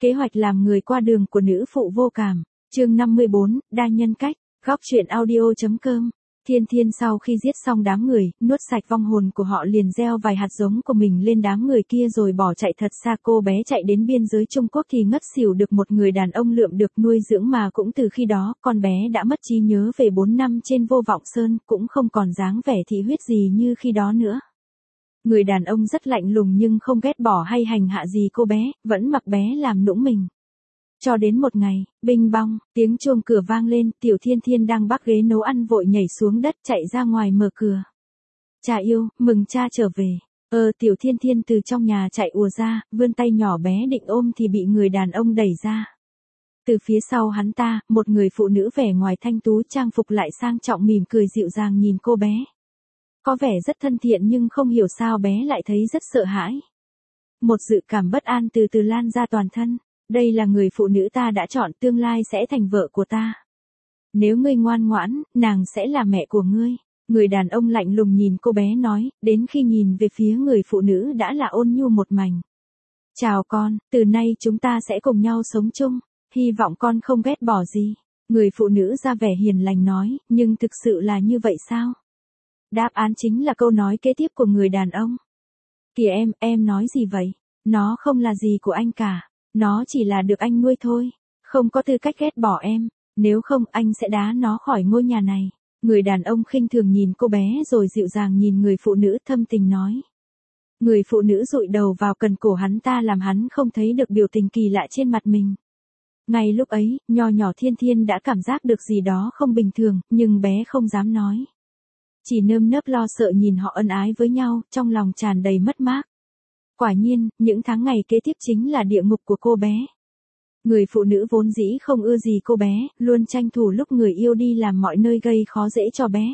Kế hoạch làm người qua đường của nữ phụ vô cảm. Chương 54, đa nhân cách. Góc truyện audio.com. Thiên Thiên sau khi giết xong đám người, nuốt sạch vong hồn của họ liền gieo vài hạt giống của mình lên đám người kia rồi bỏ chạy thật xa. Cô bé chạy đến biên giới Trung Quốc thì ngất xỉu được một người đàn ông lượm được nuôi dưỡng mà cũng từ khi đó, con bé đã mất trí nhớ về 4 năm trên Vô Vọng Sơn, cũng không còn dáng vẻ thị huyết gì như khi đó nữa. Người đàn ông rất lạnh lùng nhưng không ghét bỏ hay hành hạ gì cô bé, vẫn mặc bé làm nũng mình. Cho đến một ngày, binh bong, tiếng chuông cửa vang lên, Tiểu Thiên Thiên đang bắc ghế nấu ăn vội nhảy xuống đất chạy ra ngoài mở cửa. Cha yêu, mừng cha trở về. Tiểu Thiên Thiên từ trong nhà chạy ùa ra, vươn tay nhỏ bé định ôm thì bị người đàn ông đẩy ra. Từ phía sau hắn ta, một người phụ nữ vẻ ngoài thanh tú trang phục lại sang trọng mỉm cười dịu dàng nhìn cô bé. Có vẻ rất thân thiện nhưng không hiểu sao bé lại thấy rất sợ hãi. Một dự cảm bất an từ từ lan ra toàn thân. Đây là người phụ nữ ta đã chọn, tương lai sẽ thành vợ của ta. Nếu ngươi ngoan ngoãn, nàng sẽ là mẹ của ngươi. Người đàn ông lạnh lùng nhìn cô bé nói, đến khi nhìn về phía người phụ nữ đã là ôn nhu một mảnh. Chào con, từ nay chúng ta sẽ cùng nhau sống chung, hy vọng con không ghét bỏ gì. Người phụ nữ ra vẻ hiền lành nói, nhưng thực sự là như vậy sao? Đáp án chính là câu nói kế tiếp của người đàn ông. Kìa em nói gì vậy? Nó không là gì của anh cả. Nó chỉ là được anh nuôi thôi, không có tư cách ghét bỏ em, nếu không anh sẽ đá nó khỏi ngôi nhà này. Người đàn ông khinh thường nhìn cô bé rồi dịu dàng nhìn người phụ nữ thâm tình nói. Người phụ nữ dụi đầu vào cần cổ hắn ta làm hắn không thấy được biểu tình kỳ lạ trên mặt mình. Ngay lúc ấy, nho nhỏ Thiên Thiên đã cảm giác được gì đó không bình thường, nhưng bé không dám nói. Chỉ nơm nớp lo sợ nhìn họ ân ái với nhau, trong lòng tràn đầy mất mát. Quả nhiên, những tháng ngày kế tiếp chính là địa ngục của cô bé. Người phụ nữ vốn dĩ không ưa gì cô bé, luôn tranh thủ lúc người yêu đi làm mọi nơi gây khó dễ cho bé.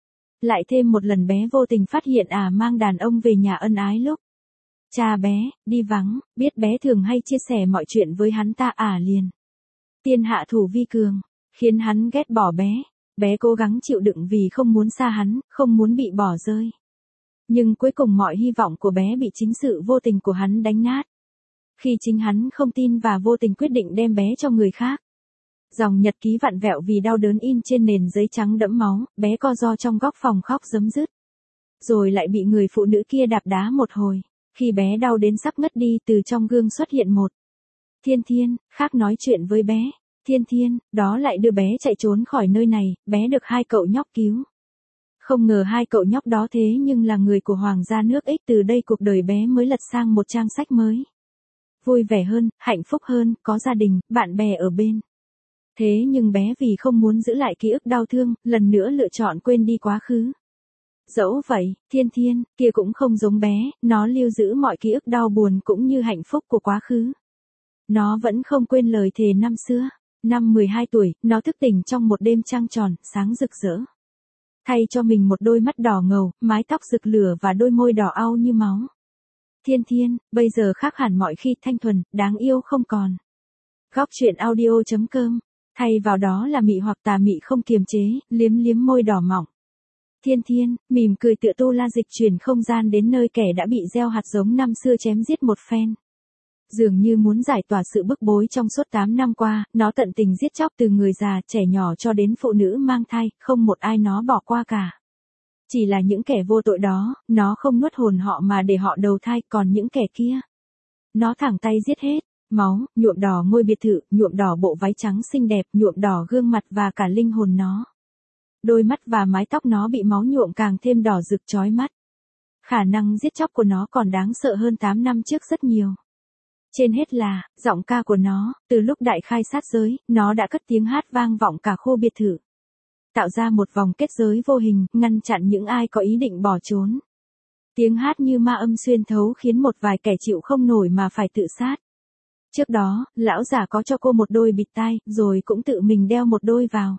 Lại thêm một lần bé vô tình phát hiện mang đàn ông về nhà ân ái lúc. Cha bé, đi vắng, biết bé thường hay chia sẻ mọi chuyện với hắn ta liền. Tiên hạ thủ vi cường, khiến hắn ghét bỏ bé. Bé cố gắng chịu đựng vì không muốn xa hắn, không muốn bị bỏ rơi. Nhưng cuối cùng mọi hy vọng của bé bị chính sự vô tình của hắn đánh nát. Khi chính hắn không tin và vô tình quyết định đem bé cho người khác. Dòng nhật ký vặn vẹo vì đau đớn in trên nền giấy trắng đẫm máu, bé co ro trong góc phòng khóc rấm rứt. Rồi lại bị người phụ nữ kia đạp đá một hồi. Khi bé đau đến sắp ngất đi, từ trong gương xuất hiện một Thiên Thiên, khác nói chuyện với bé. Thiên Thiên, đó lại đưa bé chạy trốn khỏi nơi này, bé được 2 cậu nhóc cứu. Không ngờ 2 cậu nhóc đó thế nhưng là người của Hoàng gia nước X, từ đây cuộc đời bé mới lật sang một trang sách mới. Vui vẻ hơn, hạnh phúc hơn, có gia đình, bạn bè ở bên. Thế nhưng bé vì không muốn giữ lại ký ức đau thương, lần nữa lựa chọn quên đi quá khứ. Dẫu vậy, Thiên Thiên, kia cũng không giống bé, nó lưu giữ mọi ký ức đau buồn cũng như hạnh phúc của quá khứ. Nó vẫn không quên lời thề năm xưa. Năm 12 tuổi, nó thức tỉnh trong một đêm trăng tròn, sáng rực rỡ. Thay cho mình một đôi mắt đỏ ngầu, mái tóc rực lửa và đôi môi đỏ au như máu. Thiên Thiên, bây giờ khác hẳn mọi khi, thanh thuần, đáng yêu không còn. Góc truyện audio.com. Thay vào đó là mị hoặc tà mị không kiềm chế, liếm liếm môi đỏ mỏng. Thiên Thiên, mỉm cười tựa Tu La dịch chuyển không gian đến nơi kẻ đã bị gieo hạt giống năm xưa chém giết một phen. Dường như muốn giải tỏa sự bức bối trong suốt 8 năm qua, nó tận tình giết chóc từ người già, trẻ nhỏ cho đến phụ nữ mang thai, không một ai nó bỏ qua cả. Chỉ là những kẻ vô tội đó, nó không nuốt hồn họ mà để họ đầu thai, còn những kẻ kia. Nó thẳng tay giết hết, máu, nhuộm đỏ ngôi biệt thự, nhuộm đỏ bộ váy trắng xinh đẹp, nhuộm đỏ gương mặt và cả linh hồn nó. Đôi mắt và mái tóc nó bị máu nhuộm càng thêm đỏ rực chói mắt. Khả năng giết chóc của nó còn đáng sợ hơn 8 năm trước rất nhiều. Trên hết là, giọng ca của nó, từ lúc đại khai sát giới, nó đã cất tiếng hát vang vọng cả khu biệt thự. Tạo ra một vòng kết giới vô hình, ngăn chặn những ai có ý định bỏ trốn. Tiếng hát như ma âm xuyên thấu khiến một vài kẻ chịu không nổi mà phải tự sát. Trước đó, lão già có cho cô một đôi bịt tai, rồi cũng tự mình đeo một đôi vào.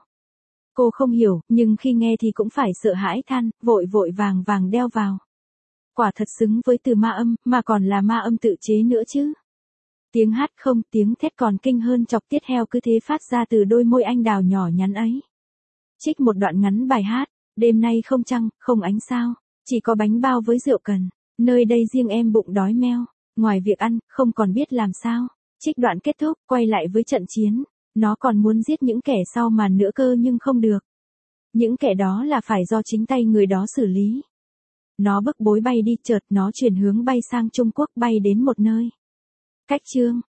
Cô không hiểu, nhưng khi nghe thì cũng phải sợ hãi than, vội vội vàng vàng đeo vào. Quả thật xứng với từ ma âm, mà còn là ma âm tự chế nữa chứ. Tiếng hát không, tiếng thét còn kinh hơn chọc tiết heo cứ thế phát ra từ đôi môi anh đào nhỏ nhắn ấy. Trích một đoạn ngắn bài hát, đêm nay không trăng, không ánh sao, chỉ có bánh bao với rượu cần, nơi đây riêng em bụng đói meo, ngoài việc ăn, không còn biết làm sao. Trích đoạn kết thúc, quay lại với trận chiến. Nó còn muốn giết những kẻ sau màn nữa cơ nhưng không được. Những kẻ đó là phải do chính tay người đó xử lý. Nó bức bối bay đi, chợt nó chuyển hướng bay sang Trung Quốc, bay đến một nơi cách chương